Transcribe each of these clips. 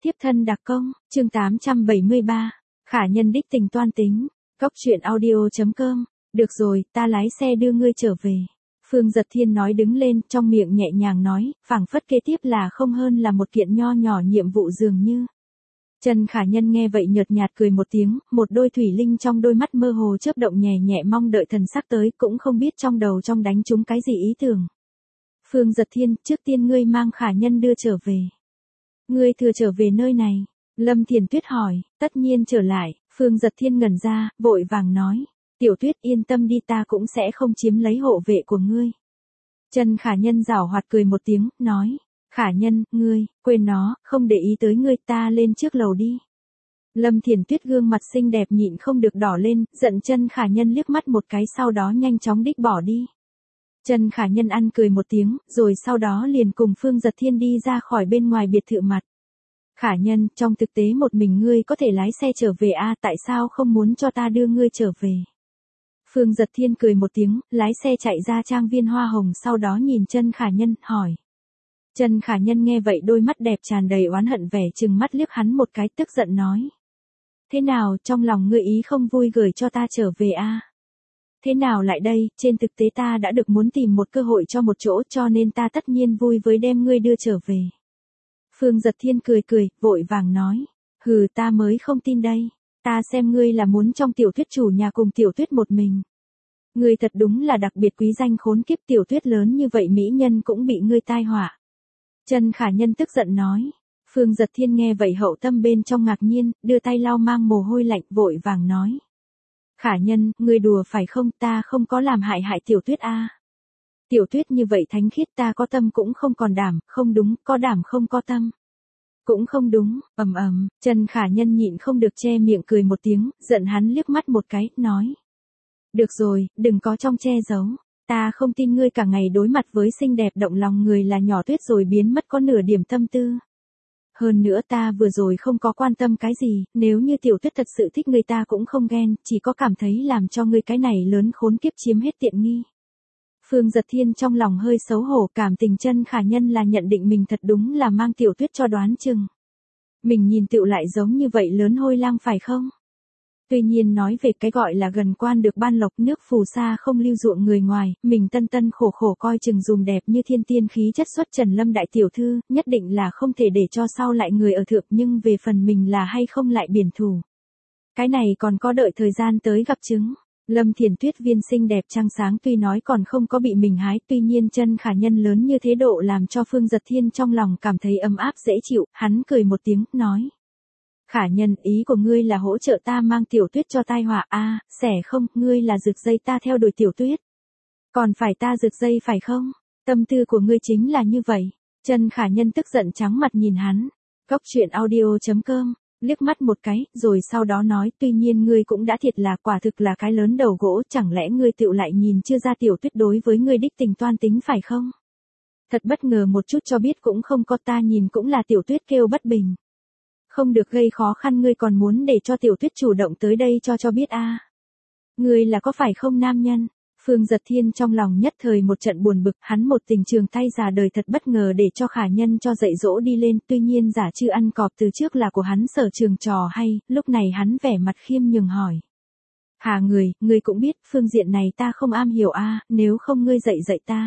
Tiếp thân đặc công, chương 873. Khả nhân đích tình toan tính. Cóc truyện audio.com. Được rồi, ta lái xe đưa ngươi trở về. Phương Giật Thiên nói đứng lên, trong miệng nhẹ nhàng nói, phảng phất kế tiếp là không hơn là một kiện nho nhỏ nhiệm vụ dường như. Trần Khả Nhân nghe vậy nhợt nhạt cười một tiếng, một đôi thủy linh trong đôi mắt mơ hồ chớp động nhẹ nhẹ mong đợi thần sắc tới, cũng không biết trong đầu trong đánh trúng cái gì ý tưởng. Phương Giật Thiên, trước tiên ngươi mang Khả Nhân đưa trở về. Ngươi thừa trở về nơi này? Lâm Thiền Tuyết hỏi. Tất nhiên trở lại. Phương Giật Thiên ngẩn ra, vội vàng nói. Tiểu Tuyết yên tâm đi, ta cũng sẽ không chiếm lấy hộ vệ của ngươi. Trần Khả Nhân giảo hoạt cười một tiếng, nói. Khả Nhân, ngươi, quên nó, không để ý tới ngươi, ta lên trước lầu đi. Lâm Thiền Tuyết gương mặt xinh đẹp nhịn không được đỏ lên, giận Trần Khả Nhân liếc mắt một cái, sau đó nhanh chóng đích bỏ đi. Trần Khả Nhân ăn cười một tiếng, rồi sau đó liền cùng Phương Giật Thiên đi ra khỏi bên ngoài biệt thự mặt. Khả Nhân, trong thực tế một mình ngươi có thể lái xe trở về à, tại sao không muốn cho ta đưa ngươi trở về? Phương Giật Thiên cười một tiếng, lái xe chạy ra trang viên Hoa Hồng, sau đó nhìn Trần Khả Nhân, hỏi. Trần Khả Nhân nghe vậy đôi mắt đẹp tràn đầy oán hận vẻ trừng mắt liếc hắn một cái, tức giận nói. Thế nào, trong lòng ngươi ý không vui gửi cho ta trở về à? Thế nào lại đây, trên thực tế ta đã được muốn tìm một cơ hội cho một chỗ, cho nên ta tất nhiên vui với đem ngươi đưa trở về. Phương Giật Thiên cười cười, vội vàng nói. Hừ, ta mới không tin đây. Ta xem ngươi là muốn trong Tiểu Tuyết chủ nhà cùng Tiểu Tuyết một mình. Ngươi thật đúng là đặc biệt quý danh khốn kiếp, Tiểu Tuyết lớn như vậy mỹ nhân cũng bị ngươi tai họa. Trần Khả Nhân tức giận nói. Phương Giật Thiên nghe vậy hậu tâm bên trong ngạc nhiên, đưa tay lau mang mồ hôi lạnh, vội vàng nói. Khả Nhân, ngươi đùa phải không, ta không có làm hại Tiểu Tuyết à. Tiểu Tuyết như vậy thánh khiết, ta có tâm cũng không còn đảm, không đúng, có đảm không có tâm. Cũng không đúng, Trần Khả Nhân nhịn không được che miệng cười một tiếng, giận hắn liếc mắt một cái, nói. Được rồi, đừng có trong che giấu, ta không tin ngươi cả ngày đối mặt với xinh đẹp động lòng người là nhỏ Tuyết rồi biến mất có nửa điểm tâm tư. Hơn nữa ta vừa rồi không có quan tâm cái gì, nếu như Tiểu Tuyết thật sự thích người ta cũng không ghen, chỉ có cảm thấy làm cho ngươi cái này lớn khốn kiếp chiếm hết tiện nghi. Phương Giật Thiên trong lòng hơi xấu hổ, cảm tình Trần Khả Nhân là nhận định mình thật đúng là mang Tiểu Tuyết cho đoán chừng. Mình nhìn tựu lại giống như vậy lớn hôi lang phải không? Tuy nhiên nói về cái gọi là gần quan được ban lộc, nước phù sa không lưu ruộng người ngoài, mình tân tân khổ khổ coi chừng dùm đẹp như thiên tiên khí chất xuất Trần Lâm đại tiểu thư, nhất định là không thể để cho sau lại người ở thượng, nhưng về phần mình là hay không lại biển thủ. Cái này còn có đợi thời gian tới gặp chứng. Lâm Thiền Tuyết viên xinh đẹp trăng sáng tuy nói còn không có bị mình hái, tuy nhiên Trần Khả Nhân lớn như thế độ làm cho Phương Giật Thiên trong lòng cảm thấy ấm áp dễ chịu, hắn cười một tiếng, nói. Khả Nhân, ý của ngươi là hỗ trợ ta mang Tiểu Tuyết cho tai họa à, xẻ không, ngươi là rực dây ta theo đuổi Tiểu Tuyết. Còn phải ta rực dây phải không? Tâm tư của ngươi chính là như vậy. Trần Khả Nhân tức giận trắng mặt nhìn hắn. Cóc truyện audio.com. Liếc mắt một cái, rồi sau đó nói, tuy nhiên ngươi cũng đã thiệt là quả thực là cái lớn đầu gỗ, chẳng lẽ ngươi tựu lại nhìn chưa ra Tiểu Tuyết đối với ngươi đích tình toan tính phải không? Thật bất ngờ một chút cho biết cũng không có, ta nhìn cũng là Tiểu Tuyết kêu bất bình. Không được gây khó khăn, ngươi còn muốn để cho Tiểu Tuyết chủ động tới đây cho biết à. Ngươi là có phải không nam nhân? Phương Giật Thiên trong lòng nhất thời một trận buồn bực, hắn một tình trường thay già đời thật bất ngờ để cho Khả Nhân cho dạy dỗ đi lên, tuy nhiên giả chư ăn cọp từ trước là của hắn sở trường trò hay, lúc này hắn vẻ mặt khiêm nhường hỏi. Hà ngươi cũng biết, phương diện này ta không am hiểu à, nếu không ngươi dạy ta.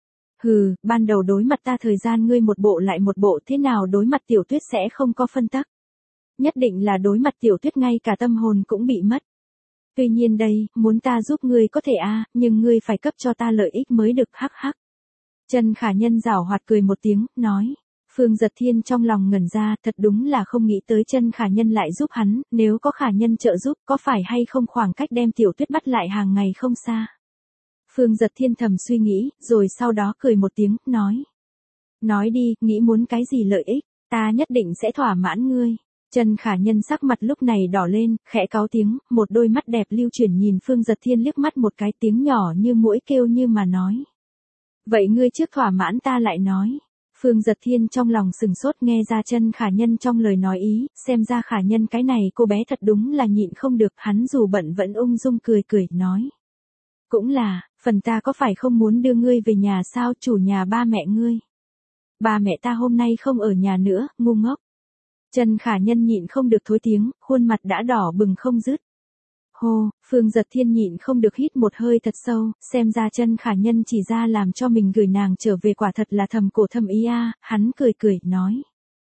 Hừ, ban đầu đối mặt ta thời gian ngươi một bộ lại một bộ, thế nào đối mặt Tiểu Tuyết sẽ không có phân tắc. Nhất định là đối mặt Tiểu Tuyết ngay cả tâm hồn cũng bị mất. Tuy nhiên đây, muốn ta giúp ngươi có thể à, nhưng ngươi phải cấp cho ta lợi ích mới được, hắc hắc. Trần Khả Nhân giảo hoạt cười một tiếng, nói. Phương Giật Thiên trong lòng ngẩn ra, thật đúng là không nghĩ tới Trần Khả Nhân lại giúp hắn, nếu có Khả Nhân trợ giúp, có phải hay không khoảng cách đem Tiểu Tuyết bắt lại hàng ngày không xa. Phương Giật Thiên thầm suy nghĩ, rồi sau đó cười một tiếng, nói. Nói đi, nghĩ muốn cái gì lợi ích, ta nhất định sẽ thỏa mãn ngươi. Trần Khả Nhân sắc mặt lúc này đỏ lên, khẽ cáu tiếng, một đôi mắt đẹp lưu chuyển nhìn Phương Giật Thiên liếc mắt một cái, tiếng nhỏ như muỗi kêu như mà nói. Vậy ngươi trước thỏa mãn ta lại nói. Phương Giật Thiên trong lòng sừng sốt nghe ra Trần Khả Nhân trong lời nói ý, xem ra Khả Nhân cái này cô bé thật đúng là nhịn không được, hắn dù bận vẫn ung dung cười cười, nói. Cũng là, phần ta có phải không muốn đưa ngươi về nhà sao, chủ nhà ba mẹ ngươi. Ba mẹ ta hôm nay không ở nhà nữa, ngu ngốc. Trần Khả Nhân nhịn không được thối tiếng, khuôn mặt đã đỏ bừng không dứt. Hô, Phương Giật Thiên nhịn không được hít một hơi thật sâu, xem ra Trần Khả Nhân chỉ ra làm cho mình gửi nàng trở về quả thật là thầm cổ thầm ý a, hắn cười cười, nói.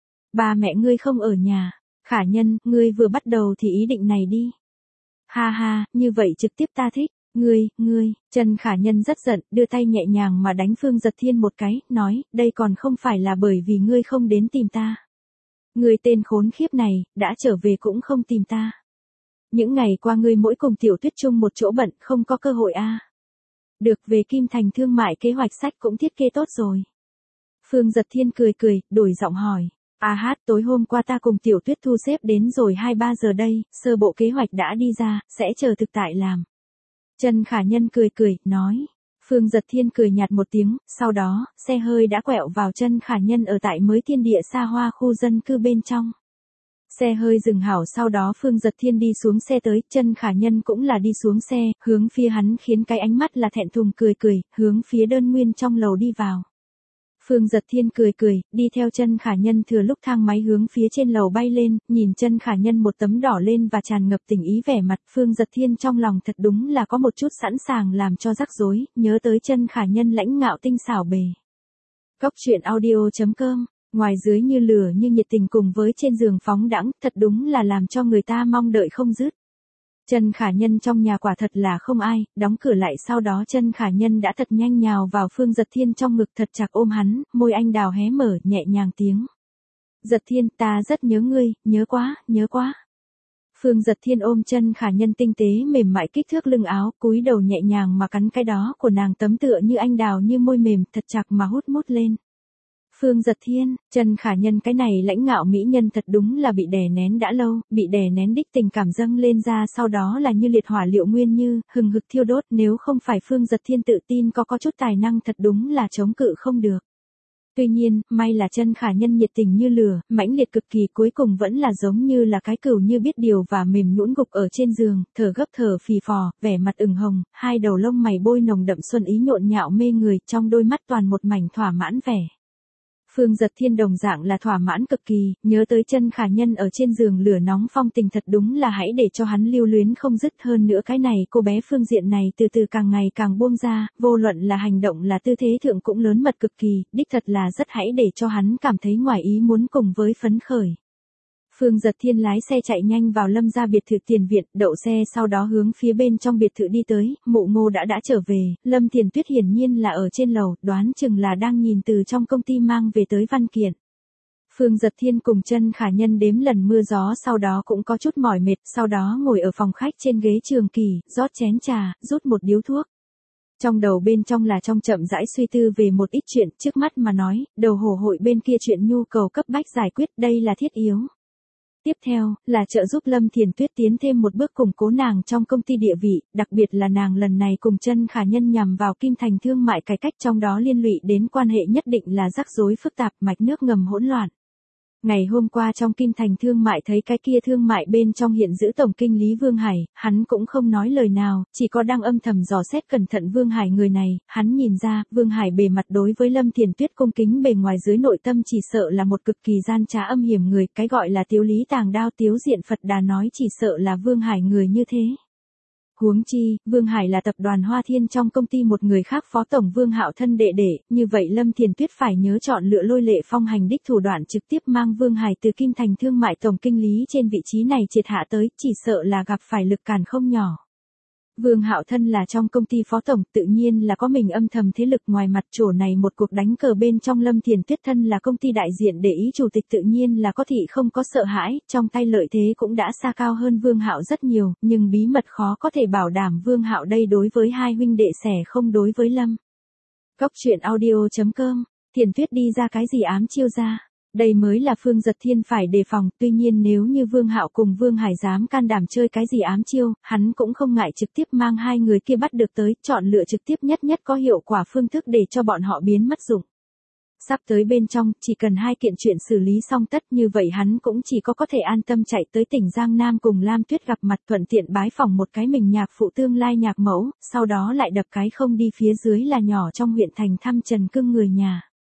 Ba mẹ ngươi không ở nhà, Khả Nhân, ngươi vừa bắt đầu thì ý định này đi. Ha ha, như vậy trực tiếp ta thích, ngươi, Trần Khả Nhân rất giận, đưa tay nhẹ nhàng mà đánh Phương Giật Thiên một cái, nói, đây còn không phải là bởi vì ngươi không đến tìm ta. Ngươi tên khốn khiếp này, đã trở về cũng không tìm ta. Những ngày qua ngươi mỗi cùng Tiểu Tuyết chung một chỗ bận, không có cơ hội a. Được, về Kim Thành thương mại kế hoạch sách cũng thiết kế tốt rồi. Phương Giật Thiên cười cười, đổi giọng hỏi. Tối hôm qua ta cùng Tiểu Tuyết thu xếp đến rồi 2-3 giờ đây, sơ bộ kế hoạch đã đi ra, sẽ chờ thực tại làm. Trần Khả Nhân cười cười, nói. Phương Giật Thiên cười nhạt một tiếng, sau đó, xe hơi đã quẹo vào Trần Khả Nhân ở tại mới thiên địa xa hoa khu dân cư bên trong. Xe hơi dừng hảo, sau đó Phương Giật Thiên đi xuống xe tới, Trần Khả Nhân cũng là đi xuống xe, hướng phía hắn khiến cái ánh mắt là thẹn thùng cười cười, hướng phía đơn nguyên trong lầu đi vào. Phương Giật Thiên cười cười, đi theo Trần Khả Nhân thừa lúc thang máy hướng phía trên lầu bay lên, nhìn Trần Khả Nhân một tấm đỏ lên và tràn ngập tình ý vẻ mặt, Phương Giật Thiên trong lòng thật đúng là có một chút sẵn sàng làm cho rắc rối, nhớ tới Trần Khả Nhân lãnh ngạo tinh xảo bề. Cốc truyện audio.com, ngoài dưới như lửa như nhiệt tình cùng với trên giường phóng đãng, thật đúng là làm cho người ta mong đợi không dứt. Trần Khả Nhân trong nhà quả thật là không ai, đóng cửa lại, sau đó Trần Khả Nhân đã thật nhanh nhào vào Phương Giật Thiên trong ngực thật chặt ôm hắn, môi anh đào hé mở, nhẹ nhàng tiếng. Giật Thiên, ta rất nhớ ngươi, nhớ quá. Phương Giật Thiên ôm Trần Khả Nhân tinh tế mềm mại kích thước lưng áo, cúi đầu nhẹ nhàng mà cắn cái đó của nàng tấm tựa như anh đào như môi mềm, thật chặt mà hút mút lên. Phương Giật Thiên, Trần Khả Nhân cái này lãnh ngạo mỹ nhân thật đúng là bị đè nén đã lâu, bị đè nén đích tình cảm dâng lên ra, sau đó là như liệt hỏa liệu nguyên như, hừng hực thiêu đốt, nếu không phải Phương Giật Thiên tự tin có chút tài năng thật đúng là chống cự không được. Tuy nhiên, may là Trần Khả Nhân nhiệt tình như lửa, mãnh liệt cực kỳ, cuối cùng vẫn là giống như là cái cừu như biết điều và mềm nhũn gục ở trên giường, thở gấp thở phì phò, vẻ mặt ửng hồng, hai đầu lông mày bôi nồng đậm xuân ý nhộn nhạo mê người, trong đôi mắt toàn một mảnh thỏa mãn vẻ. Phương Giật Thiên đồng dạng là thỏa mãn cực kỳ, nhớ tới Trần Khả Nhân ở trên giường lửa nóng phong tình thật đúng là hãy để cho hắn lưu luyến không dứt, hơn nữa cái này cô bé Phương diện này từ từ càng ngày càng buông ra, vô luận là hành động là tư thế thượng cũng lớn mật cực kỳ, đích thật là rất hãy để cho hắn cảm thấy ngoài ý muốn cùng với phấn khởi. Phương Giật Thiên lái xe chạy nhanh vào Lâm gia biệt thự tiền viện, đậu xe sau đó hướng phía bên trong biệt thự đi tới, Mụ Ngô đã trở về, Lâm Thiền Tuyết hiển nhiên là ở trên lầu, đoán chừng là đang nhìn từ trong công ty mang về tới văn kiện. Phương Giật Thiên cùng Trần Khả Nhân đếm lần mưa gió, sau đó cũng có chút mỏi mệt, sau đó ngồi ở phòng khách trên ghế trường kỳ, rót chén trà, rút một điếu thuốc. Trong đầu bên trong là trong chậm rãi suy tư về một ít chuyện, trước mắt mà nói, đầu hồ hội bên kia chuyện nhu cầu cấp bách giải quyết, đây là thiết yếu. Tiếp theo, là trợ giúp Lâm Thiền Tuyết tiến thêm một bước củng cố nàng trong công ty địa vị, đặc biệt là nàng lần này cùng Trần Khả Nhân nhằm vào Kim Thành thương mại cải cách, trong đó liên lụy đến quan hệ nhất định là rắc rối phức tạp, mạch nước ngầm hỗn loạn. Ngày hôm qua trong Kim Thành thương mại thấy cái kia thương mại bên trong hiện giữ tổng kinh lý Vương Hải, hắn cũng không nói lời nào, chỉ có đang âm thầm dò xét cẩn thận Vương Hải người này, hắn nhìn ra, Vương Hải bề mặt đối với Lâm Thiền Tuyết cung kính, bề ngoài dưới nội tâm chỉ sợ là một cực kỳ gian trá âm hiểm người, cái gọi là tiếu lý tàng đao tiếu diện Phật Đà nói chỉ sợ là Vương Hải người như thế. Huống chi, Vương Hải là tập đoàn Hoa Thiên trong công ty một người khác phó tổng Vương Hạo thân đệ đệ, như vậy Lâm Thiền Tuyết phải nhớ chọn lựa lôi lệ phong hành đích thủ đoạn trực tiếp mang Vương Hải từ Kim Thành thương mại tổng kinh lý trên vị trí này triệt hạ tới, chỉ sợ là gặp phải lực cản không nhỏ. Vương Hạo thân là trong công ty phó tổng, tự nhiên là có mình âm thầm thế lực, ngoài mặt chỗ này một cuộc đánh cờ bên trong, Lâm Thiền Tuyết thân là công ty đại diện để ý chủ tịch tự nhiên là có thị không có sợ hãi, trong tay lợi thế cũng đã xa cao hơn Vương Hạo rất nhiều, nhưng bí mật khó có thể bảo đảm Vương Hạo đây đối với hai huynh đệ sẻ không đối với Lâm. Cốc truyện audio.com, Thiền Tuyết đi ra cái gì ám chiêu ra? Đây mới là Phương Giật Thiên phải đề phòng, tuy nhiên nếu như Vương Hạo cùng Vương Hải dám can đảm chơi cái gì ám chiêu, hắn cũng không ngại trực tiếp mang hai người kia bắt được tới, chọn lựa trực tiếp nhất có hiệu quả phương thức để cho bọn họ biến mất dụng. Sắp tới bên trong, chỉ cần hai kiện chuyện xử lý xong tất, như vậy hắn cũng chỉ có thể an tâm chạy tới tỉnh Giang Nam cùng Lam Tuyết gặp mặt, thuận tiện bái phỏng một cái mình nhạc phụ tương lai nhạc mẫu, sau đó lại đập cái không đi phía dưới là nhỏ trong huyện thành thăm Trần Cưng người nhà.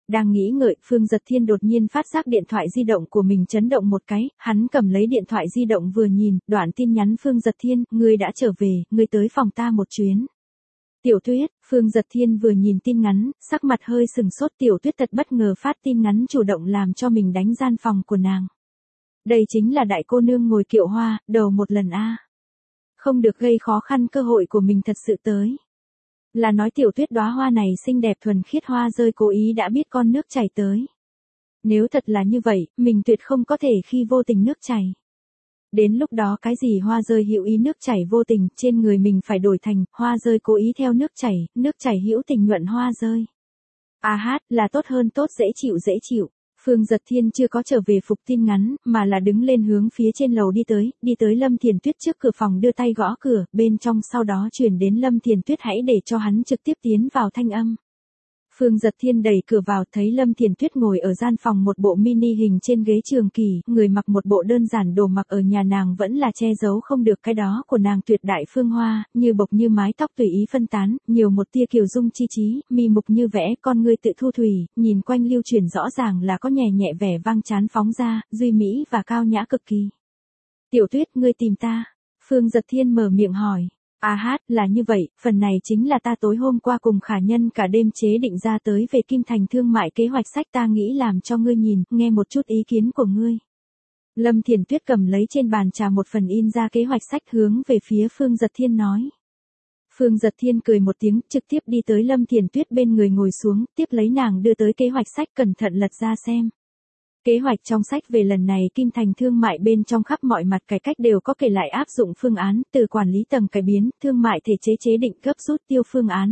Đang nghĩ ngợi, Phương Giật Thiên đột nhiên phát giác điện thoại di động của mình chấn động một cái, hắn cầm lấy điện thoại di động vừa nhìn, đoạn tin nhắn Phương Giật Thiên, ngươi đã trở về, ngươi tới phòng ta một chuyến. Tiểu Tuyết, Phương Giật Thiên vừa nhìn tin nhắn, sắc mặt hơi sừng sốt. Tiểu Tuyết thật bất ngờ phát tin nhắn chủ động làm cho mình đánh gian phòng của nàng. Đây chính là đại cô nương ngồi kiệu hoa, đầu một lần a. Không được gây khó khăn, cơ hội của mình thật sự tới. Là nói Tiểu Tuyết đóa hoa này xinh đẹp thuần khiết hoa rơi cố ý đã biết con nước chảy tới. Nếu thật là như vậy, mình tuyệt không có thể khi vô tình nước chảy. Đến lúc đó cái gì hoa rơi hữu ý nước chảy vô tình, trên người mình phải đổi thành hoa rơi cố ý theo nước chảy hữu tình nhuận hoa rơi. À hát, là tốt hơn tốt, dễ chịu. Phương Giật Thiên chưa có trở về phục tin ngắn, mà là đứng lên hướng phía trên lầu đi tới Lâm Thiền Tuyết trước cửa phòng đưa tay gõ cửa, bên trong sau đó truyền đến Lâm Thiền Tuyết hãy để cho hắn trực tiếp tiến vào thanh âm. Phương Giật Thiên đẩy cửa vào thấy Lâm Thiền Tuyết ngồi ở gian phòng một bộ mini hình trên ghế trường kỳ, người mặc một bộ đơn giản đồ mặc ở nhà nàng vẫn là che giấu không được cái đó của nàng tuyệt đại phương hoa, như bộc như mái tóc tùy ý phân tán, nhiều một tia kiều dung chi trí, mi mục như vẽ, con ngươi tự thu thủy, nhìn quanh lưu truyền rõ ràng là có nhẹ vẻ vang chán phóng ra, duy mỹ và cao nhã cực kỳ. Tiểu Tuyết, ngươi tìm ta? Phương Giật Thiên mở miệng hỏi. À hát, là như vậy, phần này chính là ta tối hôm qua cùng Khả Nhân cả đêm chế định ra tới về Kim Thành thương mại kế hoạch sách, ta nghĩ làm cho ngươi nhìn, nghe một chút ý kiến của ngươi. Lâm Thiền Tuyết cầm lấy trên bàn trà một phần in ra kế hoạch sách hướng về phía Phương Giật Thiên nói. Phương Giật Thiên cười một tiếng, trực tiếp đi tới Lâm Thiền Tuyết bên người ngồi xuống, tiếp lấy nàng đưa tới kế hoạch sách cẩn thận lật ra xem. Kế hoạch trong sách về lần này Kim Thành thương mại bên trong khắp mọi mặt cải cách đều có kể lại áp dụng phương án, từ quản lý tầng cải biến, thương mại thể chế định gấp rút tiêu phương án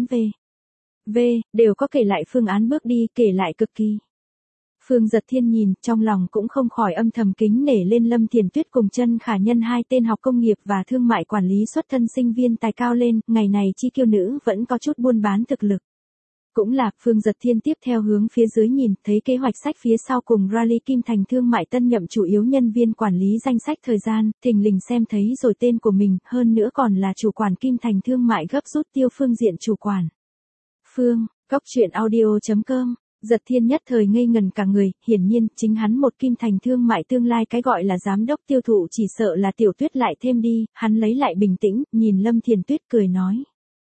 V, đều có kể lại phương án bước đi, kể lại cực kỳ. Phương Giật Thiên nhìn, trong lòng cũng không khỏi âm thầm kính nể lên Lâm Thiền Tuyết cùng Chân Khả Nhân, hai tên học công nghiệp và thương mại quản lý xuất thân sinh viên tài cao lên, ngày này chi kiêu nữ vẫn có chút buôn bán thực lực. Cũng là, Phương Giật Thiên tiếp theo hướng phía dưới nhìn, thấy kế hoạch sách phía sau cùng rally Kim Thành thương mại tân nhậm chủ yếu nhân viên quản lý danh sách thời gian, thình lình xem thấy rồi tên của mình, hơn nữa còn là chủ quản Kim Thành thương mại gấp rút tiêu phương diện chủ quản. Góc truyện audio.com, Giật Thiên nhất thời ngây ngần cả người, hiển nhiên, chính hắn một Kim Thành thương mại tương lai cái gọi là giám đốc tiêu thụ chỉ sợ là Tiểu Tuyết lại thêm đi, hắn lấy lại bình tĩnh, nhìn Lâm Thiền Tuyết cười nói.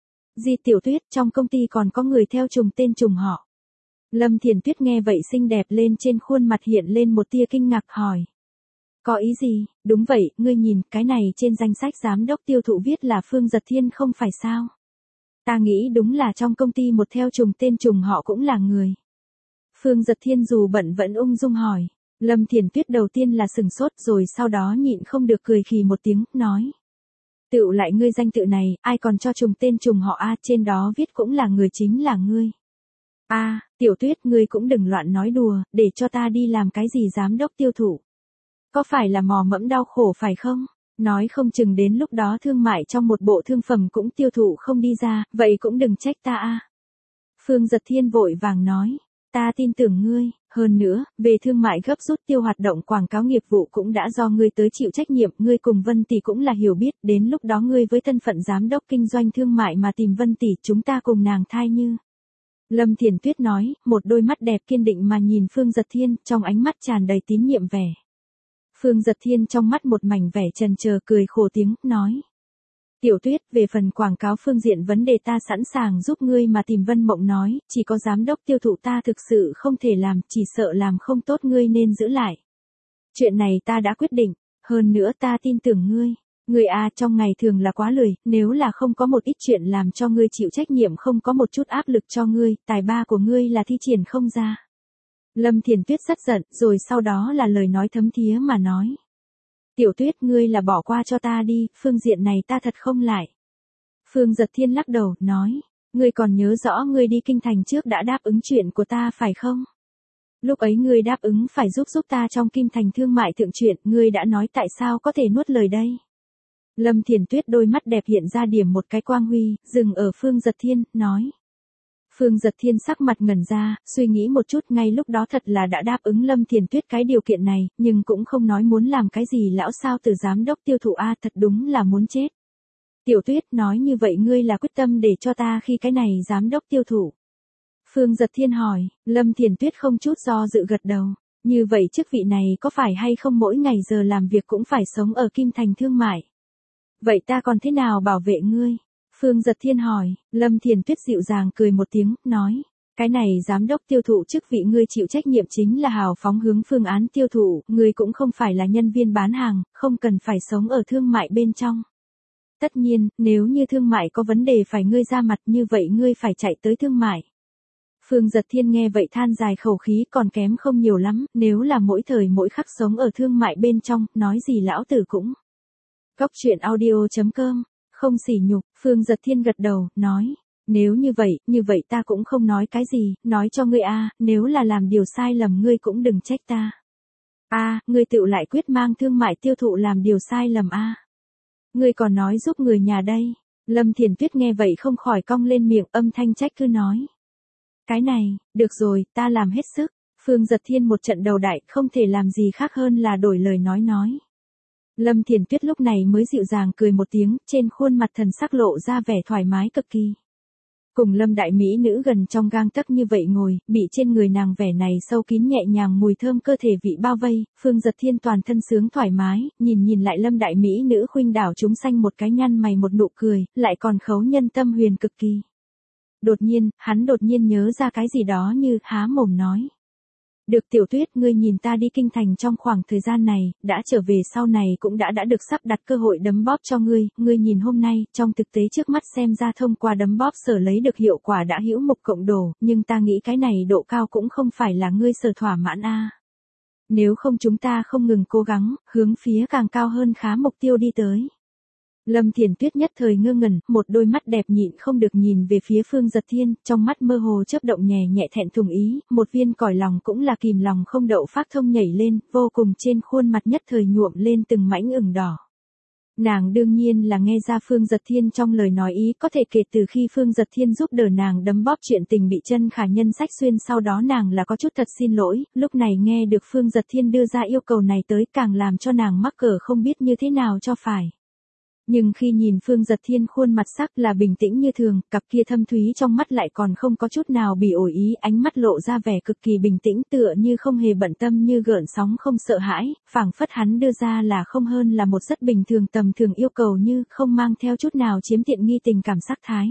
Di Tiểu Tuyết, trong công ty còn có người theo trùng tên trùng họ. Lâm Thiền Tuyết nghe vậy xinh đẹp lên trên khuôn mặt hiện lên một tia kinh ngạc hỏi. Có ý gì? Đúng vậy, ngươi nhìn, cái này trên danh sách giám đốc tiêu thụ viết là Phương Giật Thiên không phải sao? Ta nghĩ đúng là trong công ty một theo trùng tên trùng họ cũng là người. Phương Giật Thiên dù bận vẫn ung dung hỏi. Lâm Thiền Tuyết đầu tiên là sừng sốt rồi sau đó nhịn không được cười khì một tiếng, nói. Tựu lại ngươi danh tự này, ai còn cho trùng tên trùng họ a, trên đó viết cũng là người chính là ngươi. A, Tiểu Tuyết, ngươi cũng đừng loạn nói đùa, để cho ta đi làm cái gì giám đốc tiêu thụ. Có phải là mò mẫm đau khổ phải không? Nói không chừng đến lúc đó thương mại trong một bộ thương phẩm cũng tiêu thụ không đi ra, vậy cũng đừng trách ta a. Phương Giật Thiên vội vàng nói. Ta tin tưởng ngươi, hơn nữa, về thương mại gấp rút tiêu hoạt động quảng cáo nghiệp vụ cũng đã do ngươi tới chịu trách nhiệm, ngươi cùng Vân Tỷ cũng là hiểu biết, đến lúc đó ngươi với thân phận giám đốc kinh doanh thương mại mà tìm Vân Tỷ, chúng ta cùng nàng thai như. Lâm Thiền Tuyết nói, một đôi mắt đẹp kiên định mà nhìn Phương Giật Thiên, trong ánh mắt tràn đầy tín nhiệm vẻ. Phương Giật Thiên trong mắt một mảnh vẻ chần chờ cười khổ tiếng, nói. Tiểu Tuyết, về phần quảng cáo phương diện vấn đề ta sẵn sàng giúp ngươi mà tìm Vân Mộng nói, chỉ có giám đốc tiêu thụ ta thực sự không thể làm, chỉ sợ làm không tốt ngươi nên giữ lại. Chuyện này ta đã quyết định, hơn nữa ta tin tưởng ngươi. Ngươi trong ngày thường là quá lười, nếu là không có một ít chuyện làm cho ngươi chịu trách nhiệm, không có một chút áp lực cho ngươi, tài ba của ngươi là thi triển không ra. Lâm Thiền Tuyết rất giận, rồi sau đó là lời nói thấm thía mà nói. Tiểu Tuyết, ngươi là bỏ qua cho ta đi, phương diện này ta thật không lại. Phương Giật Thiên lắc đầu, nói, ngươi còn nhớ rõ ngươi đi Kinh Thành trước đã đáp ứng chuyện của ta phải không? Lúc ấy ngươi đáp ứng phải giúp ta trong Kim Thành thương mại thượng chuyện, ngươi đã nói tại sao có thể nuốt lời đây? Lâm Thiền Tuyết đôi mắt đẹp hiện ra điểm một cái quang huy, dừng ở Phương Giật Thiên, nói. Phương Giật Thiên sắc mặt ngẩn ra, suy nghĩ một chút, ngay lúc đó thật là đã đáp ứng Lâm Thiền Tuyết cái điều kiện này, nhưng cũng không nói muốn làm cái gì lão sao từ giám đốc tiêu thụ thật đúng là muốn chết. Tiểu Tuyết, nói như vậy ngươi là quyết tâm để cho ta khi cái này giám đốc tiêu thụ. Phương Giật Thiên hỏi, Lâm Thiền Tuyết không chút do dự gật đầu. Như vậy chức vị này có phải hay không mỗi ngày giờ làm việc cũng phải sống ở Kim Thành Thương mại? Vậy ta còn thế nào bảo vệ ngươi? Phương Giật Thiên hỏi, Lâm Thiền Tuyết dịu dàng cười một tiếng, nói, cái này giám đốc tiêu thụ chức vị ngươi chịu trách nhiệm chính là hào phóng hướng phương án tiêu thụ, ngươi cũng không phải là nhân viên bán hàng, không cần phải sống ở thương mại bên trong. Tất nhiên, nếu như thương mại có vấn đề phải ngươi ra mặt như vậy ngươi phải chạy tới thương mại. Phương Giật Thiên nghe vậy than dài khẩu khí còn kém không nhiều lắm, nếu là mỗi thời mỗi khắc sống ở thương mại bên trong, nói gì lão tử cũng. Cóc truyện audio.com, không sỉ nhục, Phương Giật Thiên gật đầu, nói, nếu như vậy ta cũng không nói cái gì, nói cho ngươi nếu là làm điều sai lầm ngươi cũng đừng trách ta. Ngươi tự lại quyết mang thương mại tiêu thụ làm điều sai lầm Ngươi còn nói giúp người nhà đây. Lâm Thiền Tuyết nghe vậy không khỏi cong lên miệng, âm thanh trách cứ nói. Cái này, được rồi, ta làm hết sức. Phương Giật Thiên một trận đầu đại, không thể làm gì khác hơn là đổi lời nói. Lâm Thiền Tuyết lúc này mới dịu dàng cười một tiếng, trên khuôn mặt thần sắc lộ ra vẻ thoải mái cực kỳ. Cùng Lâm đại mỹ nữ gần trong gang tấc như vậy ngồi, bị trên người nàng vẻ này sâu kín nhẹ nhàng mùi thơm cơ thể vị bao vây, Phương Giật Thiên toàn thân sướng thoải mái, nhìn lại Lâm đại mỹ nữ khuynh đảo chúng sanh một cái nhăn mày một nụ cười, lại còn khấu nhân tâm huyền cực kỳ. Hắn đột nhiên nhớ ra cái gì đó như há mồm nói. Được Tiểu Tuyết, ngươi nhìn ta đi kinh thành trong khoảng thời gian này, đã trở về sau này cũng đã được sắp đặt cơ hội đấm bóp cho ngươi nhìn hôm nay, trong thực tế trước mắt xem ra thông qua đấm bóp sở lấy được hiệu quả đã hữu mục cộng đồ, nhưng ta nghĩ cái này độ cao cũng không phải là ngươi sở thỏa mãn Nếu không chúng ta không ngừng cố gắng, hướng phía càng cao hơn khá mục tiêu đi tới. Lâm Thiền Tuyết nhất thời ngơ ngẩn, một đôi mắt đẹp nhịn không được nhìn về phía Phương Giật Thiên, trong mắt mơ hồ chớp động nhẹ thẹn thùng ý, một viên còi lòng cũng là kìm lòng không đậu phát thông nhảy lên, vô cùng trên khuôn mặt nhất thời nhuộm lên từng mảnh ửng đỏ. Nàng đương nhiên là nghe ra Phương Giật Thiên trong lời nói ý, có thể kể từ khi Phương Giật Thiên giúp đỡ nàng đấm bóp chuyện tình bị chân khả nhân sách xuyên, sau đó nàng là có chút thật xin lỗi, lúc này nghe được Phương Giật Thiên đưa ra yêu cầu này tới càng làm cho nàng mắc cỡ không biết như thế nào cho phải. Nhưng khi nhìn Phương Giật Thiên khuôn mặt sắc là bình tĩnh như thường, cặp kia thâm thúy trong mắt lại còn không có chút nào bị ổi ý, ánh mắt lộ ra vẻ cực kỳ bình tĩnh tựa như không hề bận tâm như gợn sóng không sợ hãi, phảng phất hắn đưa ra là không hơn là một rất bình thường tầm thường yêu cầu như không mang theo chút nào chiếm tiện nghi tình cảm sắc thái.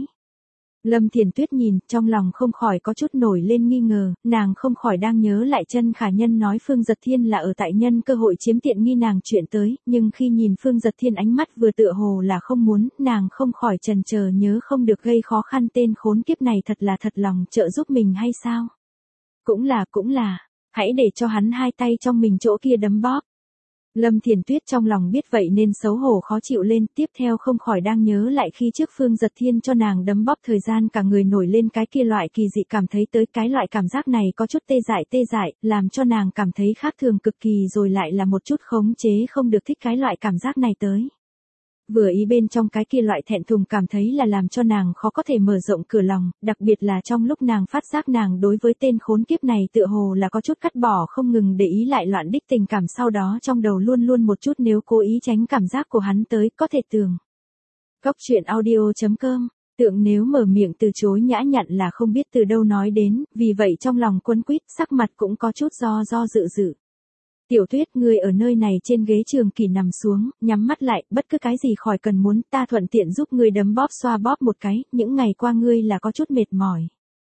Lâm Thiền Tuyết nhìn, trong lòng không khỏi có chút nổi lên nghi ngờ, nàng không khỏi đang nhớ lại chân khả nhân nói Phương Giật Thiên là ở tại nhân cơ hội chiếm tiện nghi nàng chuyện tới, nhưng khi nhìn Phương Giật Thiên ánh mắt vừa tựa hồ là không muốn, nàng không khỏi chần chờ nhớ không được gây khó khăn tên khốn kiếp này thật lòng trợ giúp mình hay sao? Cũng là, hãy để cho hắn hai tay trong mình chỗ kia đấm bóp. Lâm Thiền Tuyết trong lòng biết vậy nên xấu hổ khó chịu lên, tiếp theo không khỏi đang nhớ lại khi trước Phương Giật Thiên cho nàng đấm bóp thời gian cả người nổi lên cái kia loại kỳ dị cảm thấy tới cái loại cảm giác này có chút tê dại, làm cho nàng cảm thấy khác thường cực kỳ rồi lại là một chút khống chế không được thích cái loại cảm giác này tới. Vừa ý bên trong cái kia loại thẹn thùng cảm thấy là làm cho nàng khó có thể mở rộng cửa lòng, đặc biệt là trong lúc nàng phát giác nàng đối với tên khốn kiếp này tựa hồ là có chút cắt bỏ không ngừng để ý lại loạn đích tình cảm, sau đó trong đầu luôn một chút nếu cố ý tránh cảm giác của hắn tới, có thể tưởng. Cóc truyện audio.com, tưởng nếu mở miệng từ chối nhã nhặn là không biết từ đâu nói đến, vì vậy trong lòng quấn quýt, sắc mặt cũng có chút do dự. Tiểu Tuyết, ngươi ở nơi này trên ghế trường kỳ nằm xuống, nhắm mắt lại, bất cứ cái gì khỏi cần muốn, ta thuận tiện giúp ngươi đấm bóp xoa bóp một cái, những ngày qua ngươi là có chút mệt mỏi.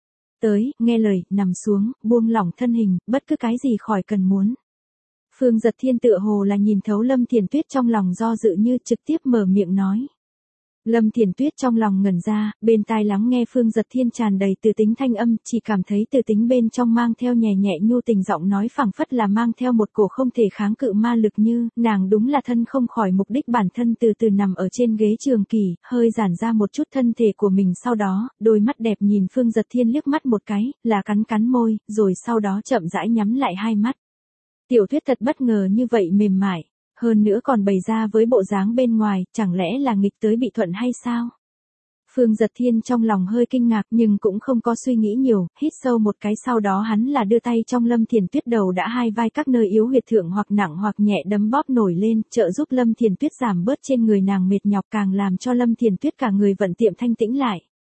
Tới, nghe lời, nằm xuống, buông lỏng thân hình, bất cứ cái gì khỏi cần muốn. Phương Giật Thiên tựa hồ là nhìn thấu Lâm Thiền Tuyết trong lòng do dự như trực tiếp mở miệng nói. Lâm Thiền Tuyết trong lòng ngẩn ra, bên tai lắng nghe Phương Giật Thiên tràn đầy từ tính thanh âm, chỉ cảm thấy từ tính bên trong mang theo nhẹ nhu tình giọng nói phảng phất là mang theo một cổ không thể kháng cự ma lực như, nàng đúng là thân không khỏi mục đích bản thân từ từ nằm ở trên ghế trường kỳ, hơi giãn ra một chút thân thể của mình, sau đó, đôi mắt đẹp nhìn Phương Giật Thiên liếc mắt một cái, là cắn môi, rồi sau đó chậm rãi nhắm lại hai mắt. Tiểu Tuyết thật bất ngờ như vậy mềm mại. Hơn nữa còn bày ra với bộ dáng bên ngoài, chẳng lẽ là nghịch tới bị thuận hay sao? Phương Giật Thiên trong lòng hơi kinh ngạc nhưng cũng không có suy nghĩ nhiều, hít sâu một cái, sau đó hắn là đưa tay trong Lâm Thiền Tuyết đầu đã hai vai các nơi yếu huyệt thượng hoặc nặng hoặc nhẹ đấm bóp nổi lên, trợ giúp Lâm Thiền Tuyết giảm bớt trên người nàng mệt nhọc, càng làm cho Lâm Thiền Tuyết cả người vận tiệm thanh tĩnh lại.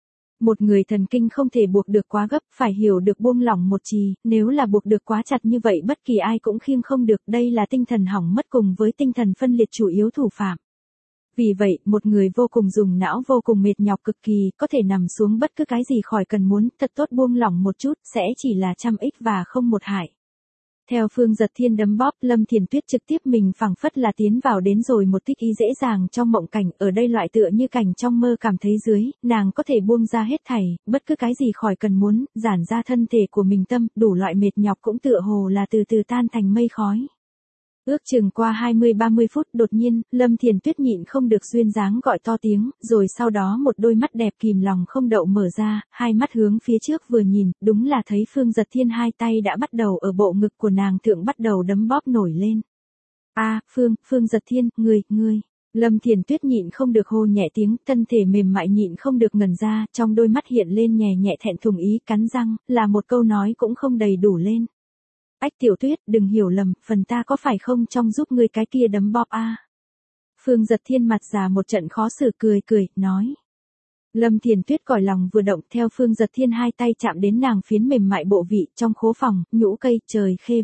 Một người thần kinh không thể buộc được quá gấp, phải hiểu được buông lỏng một chì, nếu là buộc được quá chặt như vậy bất kỳ ai cũng khiêng không được, đây là tinh thần hỏng mất cùng với tinh thần phân liệt chủ yếu thủ phạm. Vì vậy, một người vô cùng dùng não vô cùng mệt nhọc cực kỳ, có thể nằm xuống bất cứ cái gì khỏi cần muốn, thật tốt buông lỏng một chút, sẽ chỉ là trăm ích và không một hại. Theo Phương Giật Thiên đấm bóp, Lâm Thiền Tuyết trực tiếp mình phảng phất là tiến vào đến rồi một thích ý dễ dàng trong mộng cảnh, ở đây loại tựa như cảnh trong mơ cảm thấy dưới, nàng có thể buông ra hết thảy, bất cứ cái gì khỏi cần muốn, giản ra thân thể của mình tâm, đủ loại mệt nhọc cũng tựa hồ là từ từ tan thành mây khói. Ước chừng qua 20-30 phút đột nhiên, Lâm Thiền Tuyết nhịn không được duyên dáng gọi to tiếng, rồi sau đó một đôi mắt đẹp kìm lòng không đậu mở ra, hai mắt hướng phía trước vừa nhìn, đúng là thấy Phương Giật Thiên hai tay đã bắt đầu ở bộ ngực của nàng thượng bắt đầu đấm bóp nổi lên. Phương Giật Thiên, ngươi. Lâm Thiền Tuyết nhịn không được hô nhẹ tiếng, thân thể mềm mại nhịn không được ngẩn ra, trong đôi mắt hiện lên nhẹ thẹn thùng ý, cắn răng, là một câu nói cũng không đầy đủ lên. Ách Tiểu Tuyết, đừng hiểu lầm, phần ta có phải không trong giúp ngươi cái kia đấm bóp a? Phương Giật Thiên mặt già một trận khó xử cười, nói. Lâm Thiền Tuyết còi lòng vừa động theo Phương Giật Thiên hai tay chạm đến nàng phiến mềm mại bộ vị trong khố phòng, nhũ cây, trời khê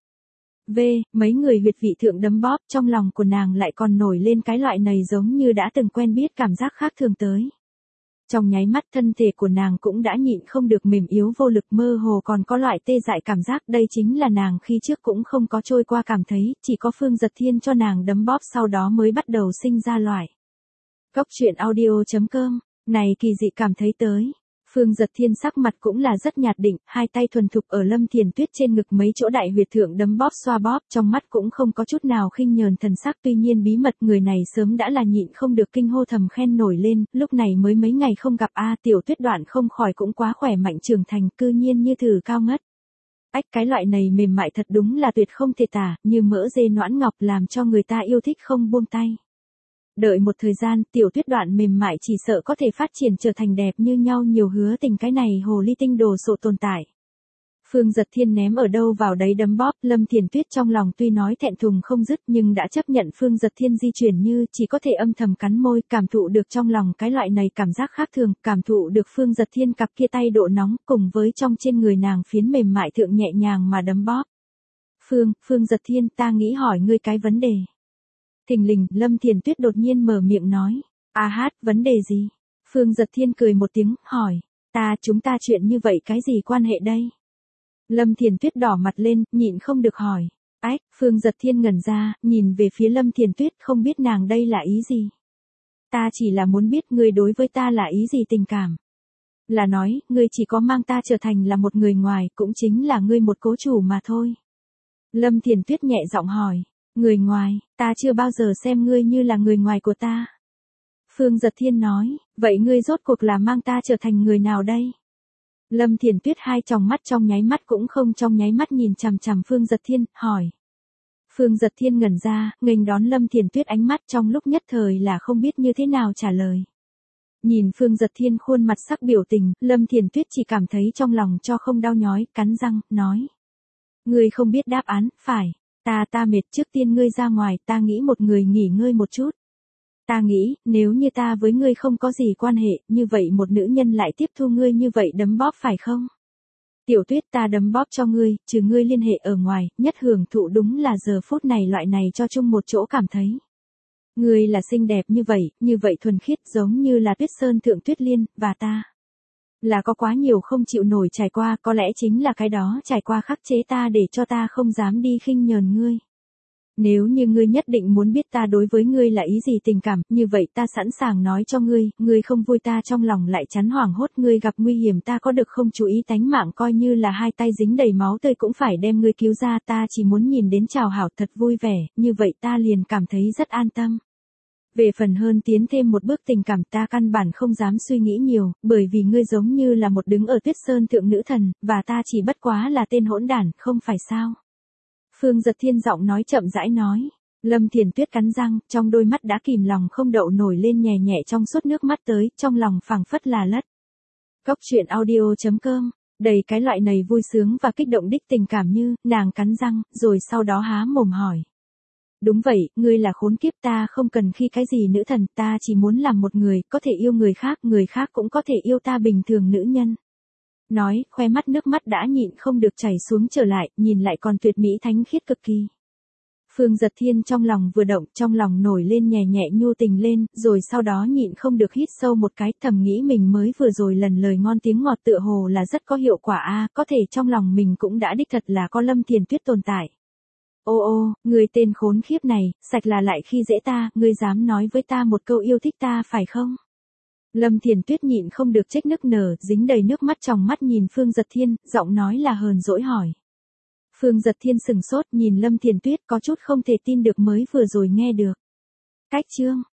mấy người huyệt vị thượng đấm bóp trong lòng của nàng lại còn nổi lên cái loại này giống như đã từng quen biết cảm giác khác thường tới. Trong nháy mắt thân thể của nàng cũng đã nhịn không được mềm yếu vô lực mơ hồ còn có loại tê dại cảm giác đây chính là nàng khi trước cũng không có trôi qua cảm thấy, chỉ có Phương Giật Thiên cho nàng đấm bóp sau đó mới bắt đầu sinh ra loại. Góc truyện audio.com, này kỳ dị cảm thấy tới. Phương Giật Thiên sắc mặt cũng là rất nhạt định, hai tay thuần thục ở Lâm Thiền Tuyết trên ngực mấy chỗ đại huyệt thượng đấm bóp xoa bóp, trong mắt cũng không có chút nào khinh nhờn thần sắc, tuy nhiên bí mật người này sớm đã là nhịn không được kinh hô thầm khen nổi lên, lúc này mới mấy ngày không gặp Tiểu Tuyết Đoạn không khỏi cũng quá khỏe mạnh trưởng thành, cư nhiên như thử cao ngất. Cái loại này mềm mại thật đúng là tuyệt không thể tả, như mỡ dê noãn ngọc làm cho người ta yêu thích không buông tay. Đợi một thời gian, Tiểu Tuyết Đoạn mềm mại chỉ sợ có thể phát triển trở thành đẹp như nhau nhiều hứa tình cái này hồ ly tinh đồ sộ tồn tại. Phương Giật Thiên ném ở đâu vào đấy đấm bóp, Lâm Thiền Tuyết trong lòng tuy nói thẹn thùng không dứt nhưng đã chấp nhận Phương Giật Thiên di chuyển như chỉ có thể âm thầm cắn môi, cảm thụ được trong lòng cái loại này cảm giác khác thường, cảm thụ được Phương Giật Thiên cặp kia tay độ nóng cùng với trong trên người nàng phiến mềm mại thượng nhẹ nhàng mà đấm bóp. Phương Giật Thiên, ta nghĩ hỏi ngươi cái vấn đề. Thình lình, Lâm Thiền Tuyết đột nhiên mở miệng nói. Vấn đề gì? Phương Giật Thiên cười một tiếng, hỏi. Chúng ta chuyện như vậy cái gì quan hệ đây? Lâm Thiền Tuyết đỏ mặt lên, nhịn không được hỏi. Phương Giật Thiên ngẩn ra, nhìn về phía Lâm Thiền Tuyết không biết nàng đây là ý gì. Ta chỉ là muốn biết ngươi đối với ta là ý gì tình cảm. Là nói, ngươi chỉ có mang ta trở thành là một người ngoài, cũng chính là ngươi một cố chủ mà thôi. Lâm Thiền Tuyết nhẹ giọng hỏi. Người ngoài, ta chưa bao giờ xem ngươi như là người ngoài của ta. Phương Giật Thiên nói, vậy ngươi rốt cuộc là mang ta trở thành người nào đây? Lâm Thiền Tuyết hai tròng mắt trong nháy mắt cũng không trong nháy mắt nhìn chằm chằm Phương Giật Thiên, hỏi. Phương Giật Thiên ngẩn ra, nghênh đón Lâm Thiền Tuyết ánh mắt trong lúc nhất thời là không biết như thế nào trả lời. Nhìn Phương Giật Thiên khuôn mặt sắc biểu tình, Lâm Thiền Tuyết chỉ cảm thấy trong lòng cho không đau nhói, cắn răng, nói. Ngươi không biết đáp án, phải. Ta mệt, trước tiên ngươi ra ngoài, ta nghĩ một người nghỉ ngơi một chút. Ta nghĩ, nếu như ta với ngươi không có gì quan hệ, như vậy một nữ nhân lại tiếp thu ngươi như vậy đấm bóp phải không? Tiểu Tuyết, ta đấm bóp cho ngươi, trừ ngươi liên hệ ở ngoài, nhất hưởng thụ đúng là giờ phút này loại này cho chung một chỗ cảm thấy. Ngươi là xinh đẹp như vậy thuần khiết giống như là tuyết sơn thượng tuyết liên, và ta. Là có quá nhiều không chịu nổi trải qua, có lẽ chính là cái đó trải qua khắc chế ta để cho ta không dám đi khinh nhờn ngươi. Nếu như ngươi nhất định muốn biết ta đối với ngươi là ý gì tình cảm, như vậy ta sẵn sàng nói cho ngươi không vui ta trong lòng lại chán hoảng hốt, ngươi gặp nguy hiểm ta có được không chú ý tánh mạng coi như là hai tay dính đầy máu tươi cũng phải đem ngươi cứu ra, ta chỉ muốn nhìn đến chào hảo thật vui vẻ, như vậy ta liền cảm thấy rất an tâm. Về phần hơn tiến thêm một bước tình cảm ta căn bản không dám suy nghĩ nhiều, bởi vì ngươi giống như là một đứng ở tuyết sơn thượng nữ thần, và ta chỉ bất quá là tên hỗn đản, không phải sao. Phương Giật Thiên giọng nói chậm rãi nói. Lâm Thiền Tuyết cắn răng, trong đôi mắt đã kìm lòng không đậu nổi lên nhẹ trong suốt nước mắt tới, trong lòng phảng phất là lất. Góc truyện audio.com, đầy cái loại này vui sướng và kích động đích tình cảm như, nàng cắn răng, rồi sau đó há mồm hỏi. Đúng vậy, ngươi là khốn kiếp, ta không cần khi cái gì nữ thần, ta chỉ muốn làm một người, có thể yêu người khác cũng có thể yêu ta bình thường nữ nhân. Nói, khoe mắt nước mắt đã nhịn không được chảy xuống trở lại, nhìn lại còn tuyệt mỹ thánh khiết cực kỳ. Phương Giật Thiên trong lòng vừa động, trong lòng nổi lên nhẹ nhẹ nhu tình lên, rồi sau đó nhịn không được hít sâu một cái, thầm nghĩ mình mới vừa rồi lần lời ngon tiếng ngọt tựa hồ là rất có hiệu quả a, có thể trong lòng mình cũng đã đích thật là có Lâm Thiền Tuyết tồn tại. Ô ô, người tên khốn khiếp này, sạch là lại khi dễ ta, ngươi dám nói với ta một câu yêu thích ta phải không? Lâm Thiền Tuyết nhịn không được trách nức nở, dính đầy nước mắt tròng mắt nhìn Phương Giật Thiên, giọng nói là hờn dỗi hỏi. Phương Giật Thiên sừng sốt nhìn Lâm Thiền Tuyết có chút không thể tin được mới vừa rồi nghe được. Cách chương